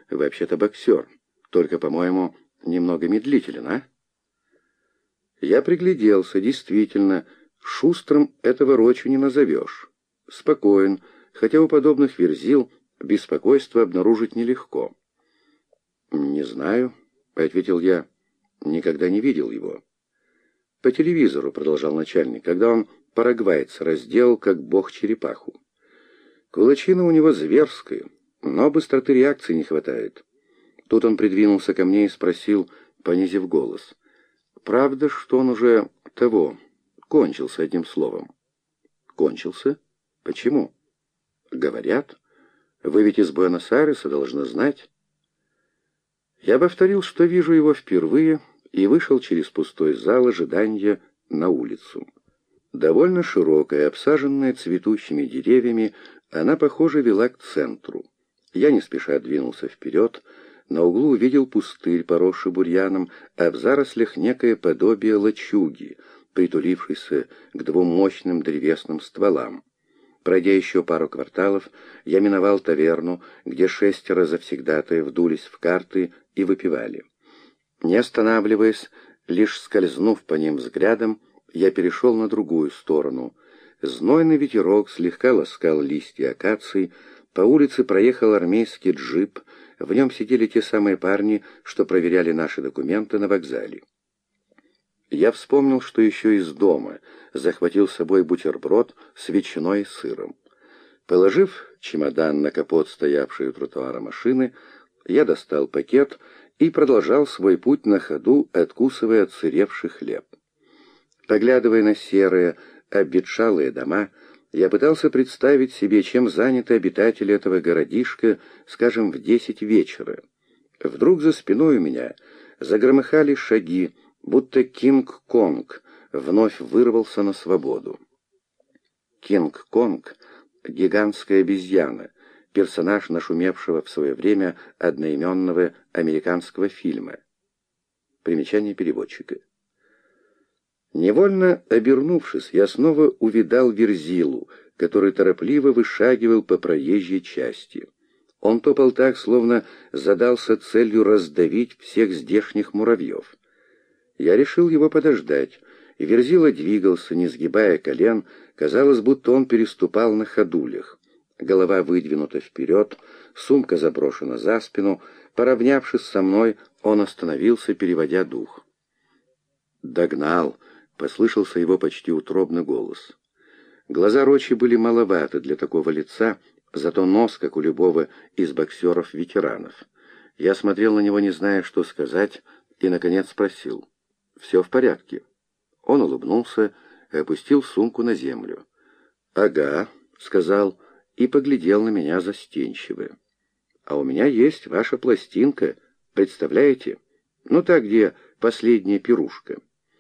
вообще-то боксер, только, по-моему, немного медлителен, а?» Я пригляделся, действительно, шустрым этого Рочу не назовешь. Спокоен, хотя у подобных верзил беспокойство обнаружить нелегко. «Не знаю», — ответил я, — «никогда не видел его». «По телевизору», — продолжал начальник, — «когда он парагвайца разделал, как бог черепаху. Кулачина у него зверская, но быстроты реакции не хватает». Тут он придвинулся ко мне и спросил, понизив голос: «Правда, что он уже кончился, одним словом?» «Кончился? Почему?» «Говорят. Вы ведь из Буэнос-Айреса должны знать». Я повторил, что вижу его впервые, и вышел через пустой зал ожидания на улицу. Довольно широкая, обсаженная цветущими деревьями, она, похоже, вела к центру. Я не спеша двинулся вперед. На углу увидел пустырь, поросший бурьяном, а в зарослях некое подобие лачуги, притулившейся к двум мощным древесным стволам. Пройдя еще пару кварталов, я миновал таверну, где 6 завсегдатаев вдулись в карты и выпивали. Не останавливаясь, лишь скользнув по ним взглядом, я перешел на другую сторону. Знойный ветерок слегка ласкал листья акаций, по улице проехал армейский джип, в нем сидели те самые парни, что проверяли наши документы на вокзале. Я вспомнил, что еще из дома захватил с собой бутерброд с ветчиной и сыром. Положив чемодан на капот стоявшей у тротуара машины, я достал пакет и продолжал свой путь на ходу, откусывая отсыревший хлеб. Поглядывая на серые, обветшалые дома, я пытался представить себе, чем заняты обитатели этого городишка, скажем, в 10 вечера. Вдруг за спиной у меня загромыхали шаги, будто Кинг-Конг вновь вырвался на свободу. Кинг-Конг — гигантская обезьяна, персонаж нашумевшего в свое время одноименного американского фильма. Примечание переводчика. Невольно обернувшись, я снова увидал Верзилу, который торопливо вышагивал по проезжей части. Он топал так, словно задался целью раздавить всех здешних муравьев. Я решил его подождать, и Верзила двигался, не сгибая колен, казалось, будто он переступал на ходулях. Голова выдвинута вперед, сумка заброшена за спину. Поравнявшись со мной, он остановился, переводя дух. «Догнал!» — послышался его почти утробный голос. Глаза Рочи были маловаты для такого лица, зато нос, как у любого из боксеров-ветеранов. Я смотрел на него, не зная, что сказать, и, наконец, спросил: «Все в порядке?» Он улыбнулся и опустил сумку на землю. «Ага», — сказал, и поглядел на меня застенчиво. «А у меня есть ваша пластинка, представляете? Ну, та, где последняя пирушка».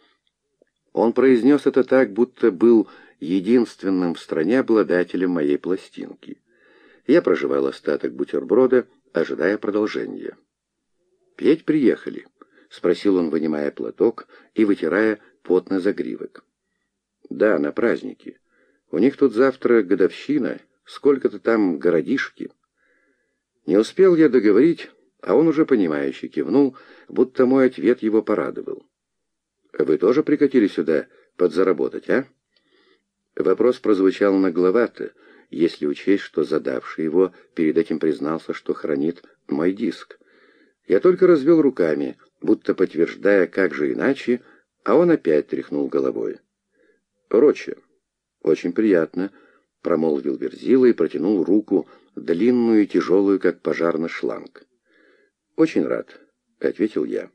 Он произнес это так, будто был единственным в стране обладателем моей пластинки. Я прожевал остаток бутерброда, ожидая продолжения. «Петь приехали?» — спросил он, вынимая платок и вытирая потный загривок. «Да, на праздники. У них тут завтра годовщина, сколько-то там городишки». Не успел я договорить, а он уже понимающе кивнул, будто мой ответ его порадовал. «Вы тоже прикатили сюда подзаработать, а?» Вопрос прозвучал нагловато, если учесть, что задавший его перед этим признался, что хранит мой диск. Я только развел руками, будто подтверждая, как же иначе, а он опять тряхнул головой. «Рочи, очень приятно», — промолвил Верзила и протянул руку, длинную и тяжелую, как пожарный шланг. «Очень рад», — ответил я.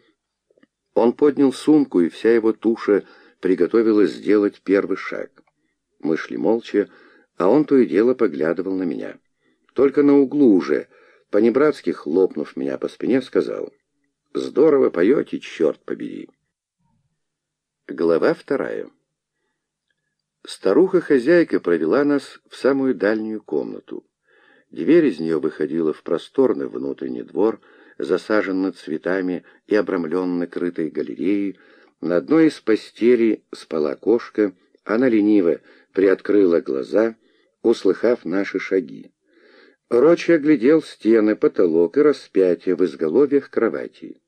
Он поднял сумку, и вся его туша приготовилась сделать первый шаг. Мы шли молча, а он то и дело поглядывал на меня. Только на углу уже, по-небратски хлопнув меня по спине, сказал: «Здорово поете, черт побери». Глава 2. Старуха-хозяйка провела нас в самую дальнюю комнату. Дверь из нее выходила в просторный внутренний двор, засаженный цветами и обрамленный крытой галереей. На одной из постелей спала кошка. Она лениво приоткрыла глаза, услыхав наши шаги. Рочи оглядел стены, потолок и распятие в изголовьях кроватей.